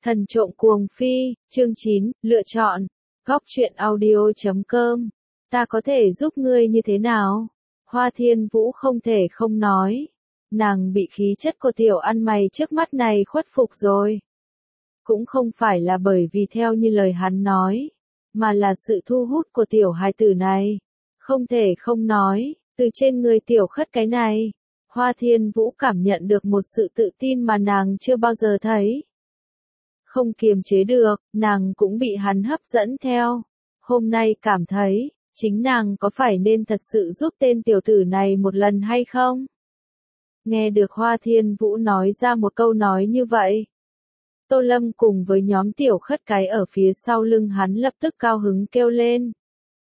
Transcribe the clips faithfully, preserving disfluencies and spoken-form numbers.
Thần trộm cuồng phi, chương chín, lựa chọn. Góc truyện audio chấm com. Ta có thể giúp ngươi như thế nào? Hoa Thiên Vũ không thể không nói. Nàng bị khí chất của tiểu ăn mày trước mắt này khuất phục rồi. Cũng không phải là bởi vì theo như lời hắn nói, mà là sự thu hút của tiểu hài tử này. Không thể không nói, từ trên người tiểu khất cái này, Hoa Thiên Vũ cảm nhận được một sự tự tin mà nàng chưa bao giờ thấy. Không kiềm chế được, nàng cũng bị hắn hấp dẫn theo. Hôm nay cảm thấy, chính nàng có phải nên thật sự giúp tên tiểu tử này một lần hay không? Nghe được Hoa Thiên Vũ nói ra một câu nói như vậy, Tô Lâm cùng với nhóm tiểu khất cái ở phía sau lưng hắn lập tức cao hứng kêu lên.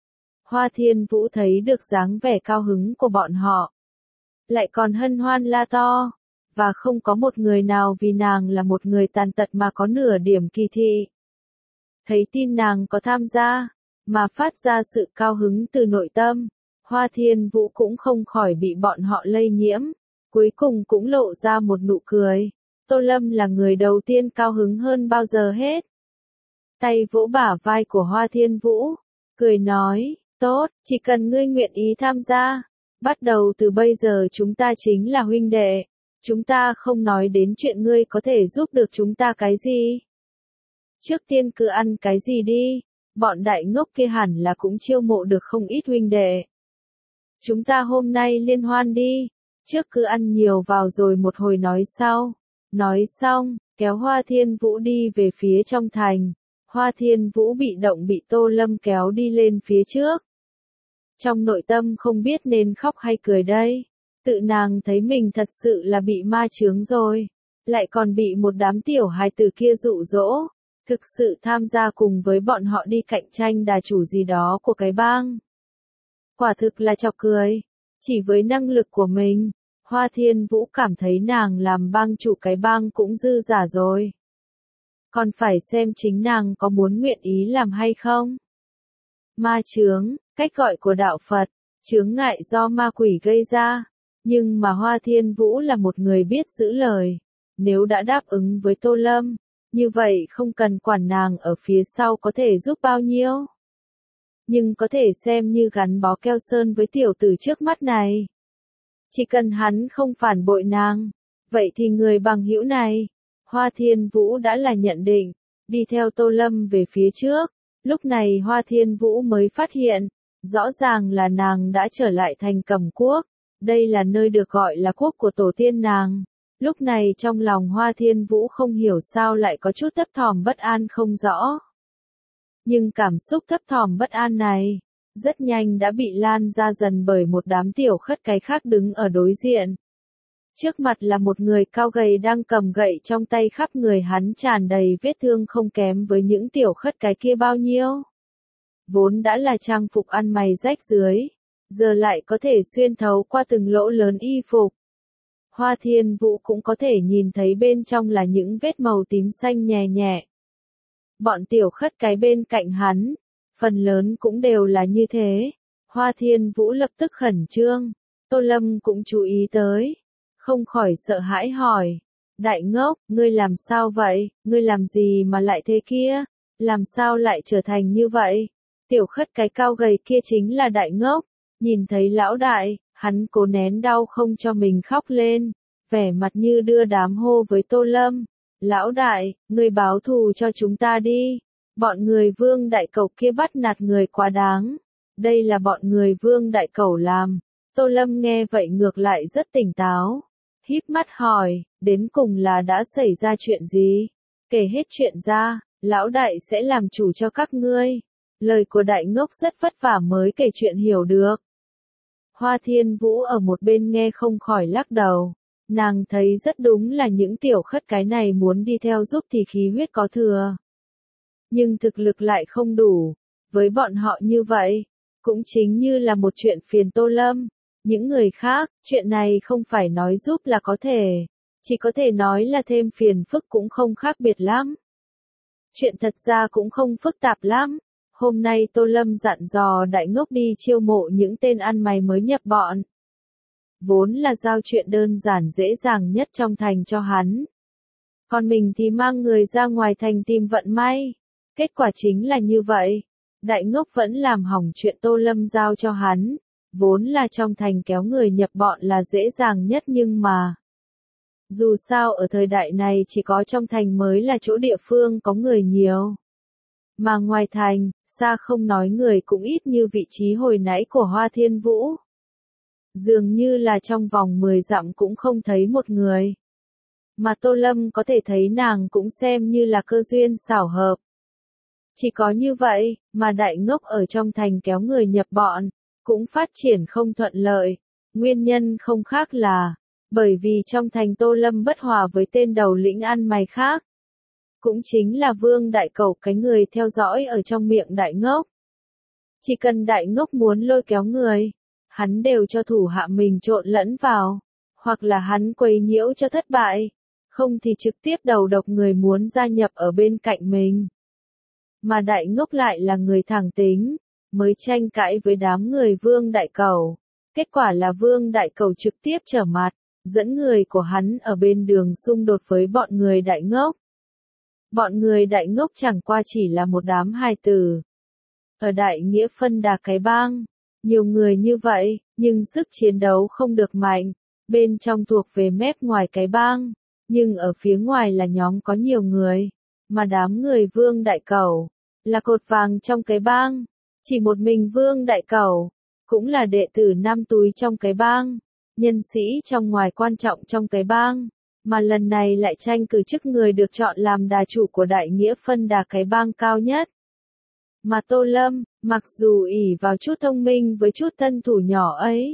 Hoa Thiên Vũ thấy được dáng vẻ cao hứng của bọn họ, lại còn hân hoan la to, và không có một người nào vì nàng là một người tàn tật mà có nửa điểm kỳ thị. Thấy tin nàng có tham gia, mà phát ra sự cao hứng từ nội tâm, Hoa Thiên Vũ cũng không khỏi bị bọn họ lây nhiễm, cuối cùng cũng lộ ra một nụ cười. Tô Lâm là người đầu tiên cao hứng hơn bao giờ hết. Tay vỗ bả vai của Hoa Thiên Vũ, cười nói, tốt, chỉ cần ngươi nguyện ý tham gia, bắt đầu từ bây giờ chúng ta chính là huynh đệ. Chúng ta không nói đến chuyện ngươi có thể giúp được chúng ta cái gì. Trước tiên cứ ăn cái gì đi, bọn đại ngốc kia hẳn là cũng chiêu mộ được không ít huynh đệ. Chúng ta hôm nay liên hoan đi, trước cứ ăn nhiều vào rồi một hồi nói sau. Nói xong, kéo Hoa Thiên Vũ đi về phía trong thành. Hoa Thiên Vũ bị động bị Tô Lâm kéo đi lên phía trước. Trong nội tâm không biết nên khóc hay cười đây. Tự nàng thấy mình thật sự là bị ma chướng rồi, lại còn bị một đám tiểu hài tử kia dụ dỗ, thực sự tham gia cùng với bọn họ đi cạnh tranh đà chủ gì đó của cái bang. Quả thực là chọc cười, chỉ với năng lực của mình, Hoa Thiên Vũ cảm thấy nàng làm bang chủ cái bang cũng dư giả rồi. Còn phải xem chính nàng có muốn nguyện ý làm hay không. Ma chướng, cách gọi của đạo Phật, chướng ngại do ma quỷ gây ra. Nhưng mà Hoa Thiên Vũ là một người biết giữ lời. Nếu đã đáp ứng với Tô Lâm, như vậy không cần quản nàng ở phía sau có thể giúp bao nhiêu. Nhưng có thể xem như gắn bó keo sơn với tiểu tử trước mắt này. Chỉ cần hắn không phản bội nàng, vậy thì người bằng hữu này, Hoa Thiên Vũ đã là nhận định, đi theo Tô Lâm về phía trước. Lúc này Hoa Thiên Vũ mới phát hiện, rõ ràng là nàng đã trở lại thành Cẩm Quốc. Đây là nơi được gọi là quốc của tổ tiên nàng. Lúc này trong lòng Hoa Thiên Vũ không hiểu sao lại có chút thấp thỏm bất an không rõ. Nhưng cảm xúc thấp thỏm bất an này, rất nhanh đã bị lan ra dần bởi một đám tiểu khất cái khác đứng ở đối diện. Trước mặt là một người cao gầy đang cầm gậy trong tay, khắp người hắn tràn đầy vết thương không kém với những tiểu khất cái kia bao nhiêu. Vốn đã là trang phục ăn mày rách dưới, giờ lại có thể xuyên thấu qua từng lỗ lớn y phục. Hoa Thiên Vũ cũng có thể nhìn thấy bên trong là những vết màu tím xanh nhè nhẹ. Bọn tiểu khất cái bên cạnh hắn, phần lớn cũng đều là như thế. Hoa Thiên Vũ lập tức khẩn trương, Tô Lâm cũng chú ý tới, không khỏi sợ hãi hỏi, đại ngốc, ngươi làm sao vậy, ngươi làm gì mà lại thế kia, làm sao lại trở thành như vậy? Tiểu khất cái cao gầy kia chính là đại ngốc. Nhìn thấy lão đại, hắn cố nén đau không cho mình khóc lên, vẻ mặt như đưa đám hô với Tô Lâm. Lão đại, ngươi báo thù cho chúng ta đi. Bọn người Vương Đại Cẩu kia bắt nạt người quá đáng. Đây là bọn người Vương Đại Cẩu làm. Tô Lâm nghe vậy ngược lại rất tỉnh táo. Híp mắt hỏi, đến cùng là đã xảy ra chuyện gì? Kể hết chuyện ra, lão đại sẽ làm chủ cho các ngươi. Lời của đại ngốc rất vất vả mới kể chuyện hiểu được. Hoa Thiên Vũ ở một bên nghe không khỏi lắc đầu. Nàng thấy rất đúng là những tiểu khất cái này muốn đi theo giúp thì khí huyết có thừa. Nhưng thực lực lại không đủ. Với bọn họ như vậy, cũng chính như là một chuyện phiền Tô Lâm. Những người khác, chuyện này không phải nói giúp là có thể. Chỉ có thể nói là thêm phiền phức cũng không khác biệt lắm. Chuyện thật ra cũng không phức tạp lắm. Hôm nay Tô Lâm dặn dò đại ngốc đi chiêu mộ những tên ăn mày mới nhập bọn. Vốn là giao chuyện đơn giản dễ dàng nhất trong thành cho hắn. còn mình thì mang người ra ngoài thành tìm vận may. Kết quả chính là như vậy. Đại ngốc vẫn làm hỏng chuyện Tô Lâm giao cho hắn. Vốn là trong thành kéo người nhập bọn là dễ dàng nhất nhưng mà. Dù sao ở thời đại này chỉ có trong thành mới là chỗ địa phương có người nhiều. Mà ngoài thành, xa không nói người cũng ít như vị trí hồi nãy của Hoa Thiên Vũ. Dường như là trong vòng mười dặm cũng không thấy một người. Mà Tô Lâm có thể thấy nàng cũng xem như là cơ duyên xảo hợp. Chỉ có như vậy, mà đại ngốc ở trong thành kéo người nhập bọn, cũng phát triển không thuận lợi. Nguyên nhân không khác là, bởi vì trong thành Tô Lâm bất hòa với tên đầu lĩnh ăn mày khác. Cũng chính là Vương Đại Cẩu, cái người theo dõi ở trong miệng đại ngốc. Chỉ cần đại ngốc muốn lôi kéo người, hắn đều cho thủ hạ mình trộn lẫn vào, hoặc là hắn quấy nhiễu cho thất bại, không thì trực tiếp đầu độc người muốn gia nhập ở bên cạnh mình. Mà đại ngốc lại là người thẳng tính, mới tranh cãi với đám người Vương Đại Cẩu. Kết quả là Vương Đại Cẩu trực tiếp trở mặt, dẫn người của hắn ở bên đường xung đột với bọn người đại ngốc. Bọn người đại ngốc chẳng qua chỉ là một đám hài tử. Ở đại nghĩa phân đà cái bang, nhiều người như vậy, nhưng sức chiến đấu không được mạnh, bên trong thuộc về mép ngoài cái bang, nhưng ở phía ngoài là nhóm có nhiều người, mà đám người Vương Đại Cẩu, là cột vàng trong cái bang, chỉ một mình Vương Đại Cẩu, cũng là đệ tử năm túi trong cái bang, nhân sĩ trong ngoài quan trọng trong cái bang. Mà lần này lại tranh cử chức người được chọn làm đà chủ của đại nghĩa phân đà cái bang cao nhất. Mà Tô Lâm, mặc dù ỷ vào chút thông minh với chút thân thủ nhỏ ấy,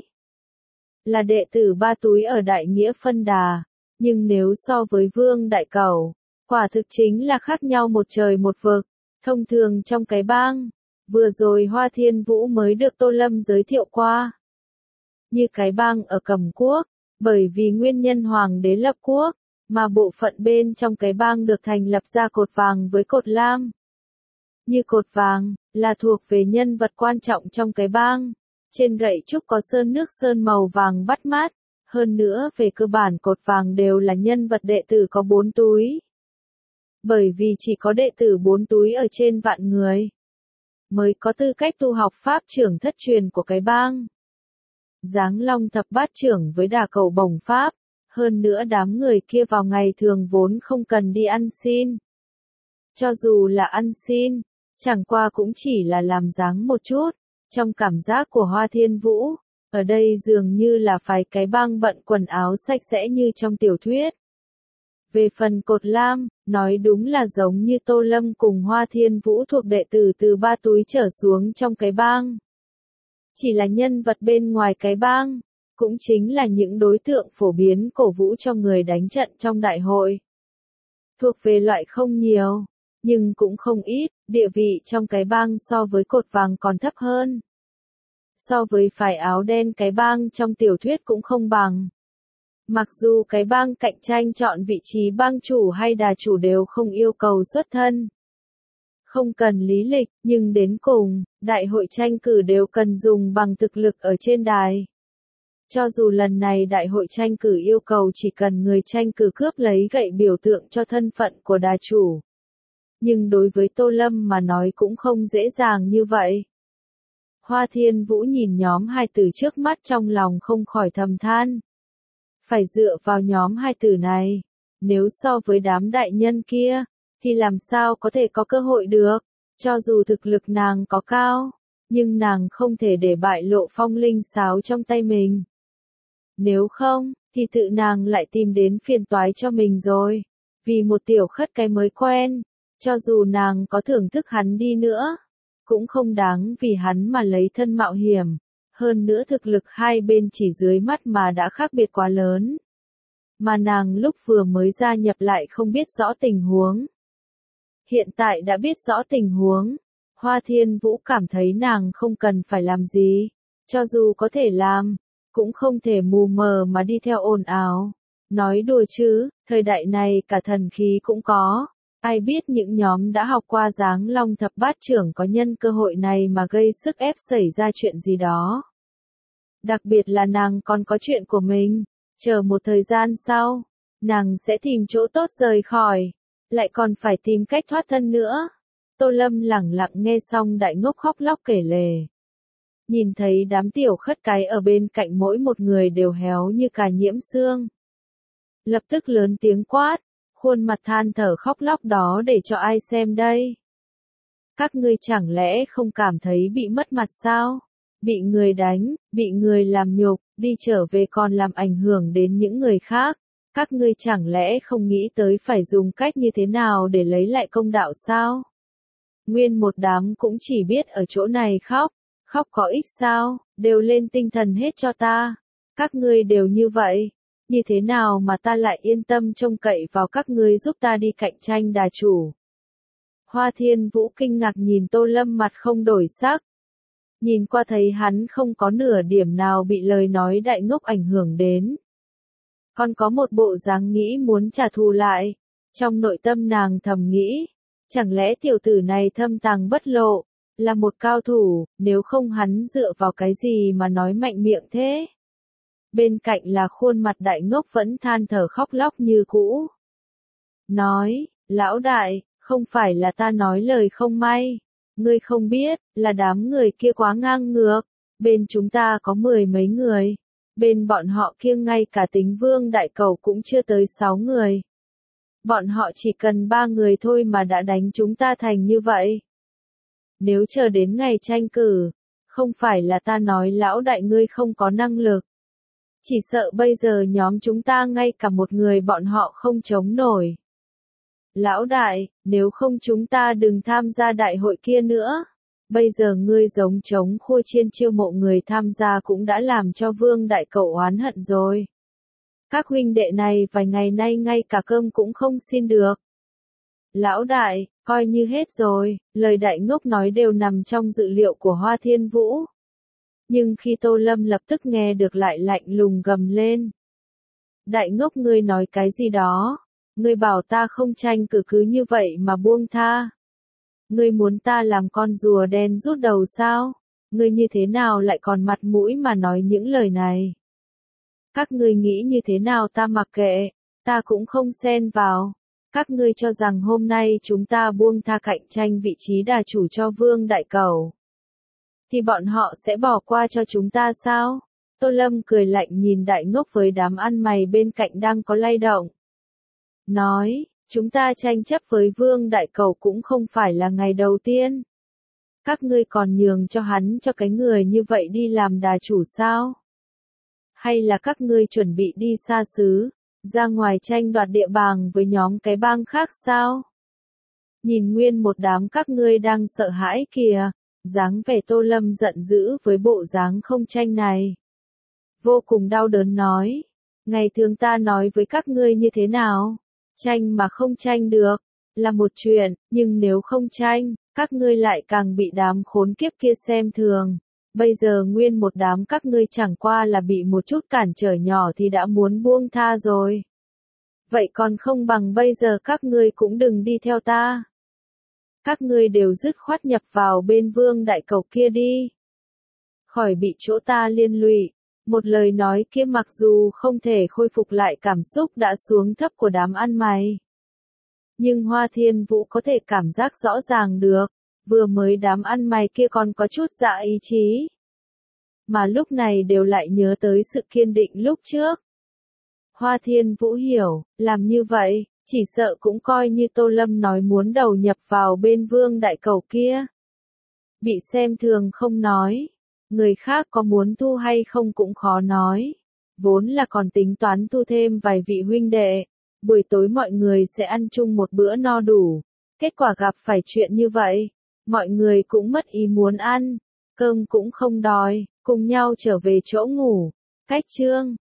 là đệ tử ba túi ở đại nghĩa phân đà, nhưng nếu so với Vương Đại Cẩu, quả thực chính là khác nhau một trời một vực. Thông thường trong cái bang, vừa rồi Hoa Thiên Vũ mới được Tô Lâm giới thiệu qua. Như cái bang ở Cẩm Quốc, bởi vì nguyên nhân hoàng đế lập quốc, mà bộ phận bên trong cái bang được thành lập ra cột vàng với cột lam. Như cột vàng, là thuộc về nhân vật quan trọng trong cái bang, trên gậy trúc có sơn nước sơn màu vàng bắt mắt, hơn nữa về cơ bản cột vàng đều là nhân vật đệ tử có bốn túi. Bởi vì chỉ có đệ tử bốn túi ở trên vạn người, mới có tư cách tu học pháp trưởng thất truyền của cái bang. Giáng Long thập bát trưởng với đà cầu bổng pháp, hơn nữa đám người kia vào ngày thường vốn không cần đi ăn xin. Cho dù là ăn xin, chẳng qua cũng chỉ là làm dáng một chút, trong cảm giác của Hoa Thiên Vũ, ở đây dường như là phải cái bang bận quần áo sạch sẽ như trong tiểu thuyết. Về phần cột lam, nói đúng là giống như Tô Lâm cùng Hoa Thiên Vũ thuộc đệ tử từ ba túi trở xuống trong cái bang. Chỉ là nhân vật bên ngoài cái bang, cũng chính là những đối tượng phổ biến cổ vũ cho người đánh trận trong đại hội. Thuộc về loại không nhiều, nhưng cũng không ít, địa vị trong cái bang so với cột vàng còn thấp hơn. So với phải áo đen cái bang trong tiểu thuyết cũng không bằng. Mặc dù cái bang cạnh tranh chọn vị trí bang chủ hay đà chủ đều không yêu cầu xuất thân, không cần lý lịch, nhưng đến cùng, đại hội tranh cử đều cần dùng bằng thực lực ở trên đài. Cho dù lần này đại hội tranh cử yêu cầu chỉ cần người tranh cử cướp lấy gậy biểu tượng cho thân phận của đà chủ. Nhưng đối với Tô Lâm mà nói cũng không dễ dàng như vậy. Hoa Thiên Vũ nhìn nhóm hai tử trước mắt trong lòng không khỏi thầm than. Phải dựa vào nhóm hai tử này, nếu so với đám đại nhân kia, thì làm sao có thể có cơ hội được, cho dù thực lực nàng có cao, nhưng nàng không thể để bại lộ phong linh sáo trong tay mình. Nếu không, thì tự nàng lại tìm đến phiền toái cho mình rồi, vì một tiểu khất cái mới quen, cho dù nàng có thưởng thức hắn đi nữa, cũng không đáng vì hắn mà lấy thân mạo hiểm, hơn nữa thực lực hai bên chỉ dưới mắt mà đã khác biệt quá lớn. Mà nàng lúc vừa mới gia nhập lại không biết rõ tình huống. Hiện tại đã biết rõ tình huống, Hoa Thiên Vũ cảm thấy nàng không cần phải làm gì, cho dù có thể làm, cũng không thể mù mờ mà đi theo ồn ào. Nói đùa chứ, thời đại này cả thần khí cũng có, ai biết những nhóm đã học qua Giáng Long thập bát trưởng có nhân cơ hội này mà gây sức ép xảy ra chuyện gì đó. Đặc biệt là nàng còn có chuyện của mình, chờ một thời gian sau, nàng sẽ tìm chỗ tốt rời khỏi, lại còn phải tìm cách thoát thân nữa. Tô Lâm lẳng lặng nghe xong đại ngốc khóc lóc kể lể. Nhìn thấy đám tiểu khất cái ở bên cạnh mỗi một người đều héo như cà nhiễm xương. Lập tức lớn tiếng quát, khuôn mặt than thở khóc lóc đó để cho ai xem đây? Các ngươi chẳng lẽ không cảm thấy bị mất mặt sao? Bị người đánh, bị người làm nhục, đi trở về còn làm ảnh hưởng đến những người khác. Các ngươi chẳng lẽ không nghĩ tới phải dùng cách như thế nào để lấy lại công đạo sao? Nguyên một đám cũng chỉ biết ở chỗ này khóc, khóc có ích sao, đều lên tinh thần hết cho ta. Các ngươi đều như vậy, như thế nào mà ta lại yên tâm trông cậy vào các ngươi giúp ta đi cạnh tranh đà chủ. Hoa Thiên Vũ kinh ngạc nhìn Tô Lâm mặt không đổi sắc. Nhìn qua thấy hắn không có nửa điểm nào bị lời nói đại ngốc ảnh hưởng đến. Còn có một bộ dáng nghĩ muốn trả thù lại. Trong nội tâm nàng thầm nghĩ, chẳng lẽ tiểu tử này thâm tàng bất lộ, là một cao thủ, nếu không hắn dựa vào cái gì mà nói mạnh miệng thế? Bên cạnh là khuôn mặt đại ngốc vẫn than thở khóc lóc như cũ. Nói, lão đại, không phải là ta nói lời không may. Ngươi không biết, là đám người kia quá ngang ngược. Bên chúng ta có mười mấy người. Bên bọn họ kia ngay cả tính vương đại cầu cũng chưa tới sáu người. Bọn họ chỉ cần ba người thôi mà đã đánh chúng ta thành như vậy. Nếu chờ đến ngày tranh cử, không phải là ta nói lão đại ngươi không có năng lực. Chỉ sợ bây giờ nhóm chúng ta ngay cả một người bọn họ không chống nổi. Lão đại, nếu không chúng ta đừng tham gia đại hội kia nữa. Bây giờ ngươi giống trống khô chiên chiêu mộ người tham gia cũng đã làm cho vương đại cậu oán hận rồi. Các huynh đệ này vài ngày nay ngay cả cơm cũng không xin được. Lão đại, coi như hết rồi, lời đại ngốc nói đều nằm trong dự liệu của Hoa Thiên Vũ. Nhưng khi Tô Lâm lập tức nghe được lại lạnh lùng gầm lên. Đại ngốc ngươi nói cái gì đó? Ngươi bảo ta không tranh cử cứ như vậy mà buông tha. Ngươi muốn ta làm con rùa đen rút đầu sao? Ngươi như thế nào lại còn mặt mũi mà nói những lời này? Các ngươi nghĩ như thế nào ta mặc kệ, ta cũng không xen vào. Các ngươi cho rằng hôm nay chúng ta buông tha cạnh tranh vị trí đà chủ cho Vương Đại Cẩu, thì bọn họ sẽ bỏ qua cho chúng ta sao? Tô Lâm cười lạnh nhìn đại ngốc với đám ăn mày bên cạnh đang có lay động. Nói, chúng ta tranh chấp với Vương Đại Cẩu cũng không phải là ngày đầu tiên. Các ngươi còn nhường cho hắn cho cái người như vậy đi làm đà chủ sao? Hay là các ngươi chuẩn bị đi xa xứ, ra ngoài tranh đoạt địa bàn với nhóm cái bang khác sao? Nhìn nguyên một đám các ngươi đang sợ hãi kìa, dáng vẻ Tô Lâm giận dữ với bộ dáng không tranh này. Vô cùng đau đớn nói, ngày thường ta nói với các ngươi như thế nào? Tranh mà không tranh được, là một chuyện, nhưng nếu không tranh, các ngươi lại càng bị đám khốn kiếp kia xem thường. Bây giờ nguyên một đám các ngươi chẳng qua là bị một chút cản trở nhỏ thì đã muốn buông tha rồi. Vậy còn không bằng bây giờ các ngươi cũng đừng đi theo ta. Các ngươi đều dứt khoát nhập vào bên Vương Đại Cẩu kia đi. Khỏi bị chỗ ta liên lụy. Một lời nói kia mặc dù không thể khôi phục lại cảm xúc đã xuống thấp của đám ăn mày. Nhưng Hoa Thiên Vũ có thể cảm giác rõ ràng được, vừa mới đám ăn mày kia còn có chút dạ ý chí. Mà lúc này đều lại nhớ tới sự kiên định lúc trước. Hoa Thiên Vũ hiểu, làm như vậy, chỉ sợ cũng coi như Tô Lâm nói muốn đầu nhập vào bên Vương Đại Cẩu kia. Bị xem thường không nói. Người khác có muốn thu hay không cũng khó nói. Vốn là còn tính toán thu thêm vài vị huynh đệ. Buổi tối mọi người sẽ ăn chung một bữa no đủ. Kết quả gặp phải chuyện như vậy. Mọi người cũng mất ý muốn ăn. Cơm cũng không đòi. Cùng nhau trở về chỗ ngủ. Cách chương.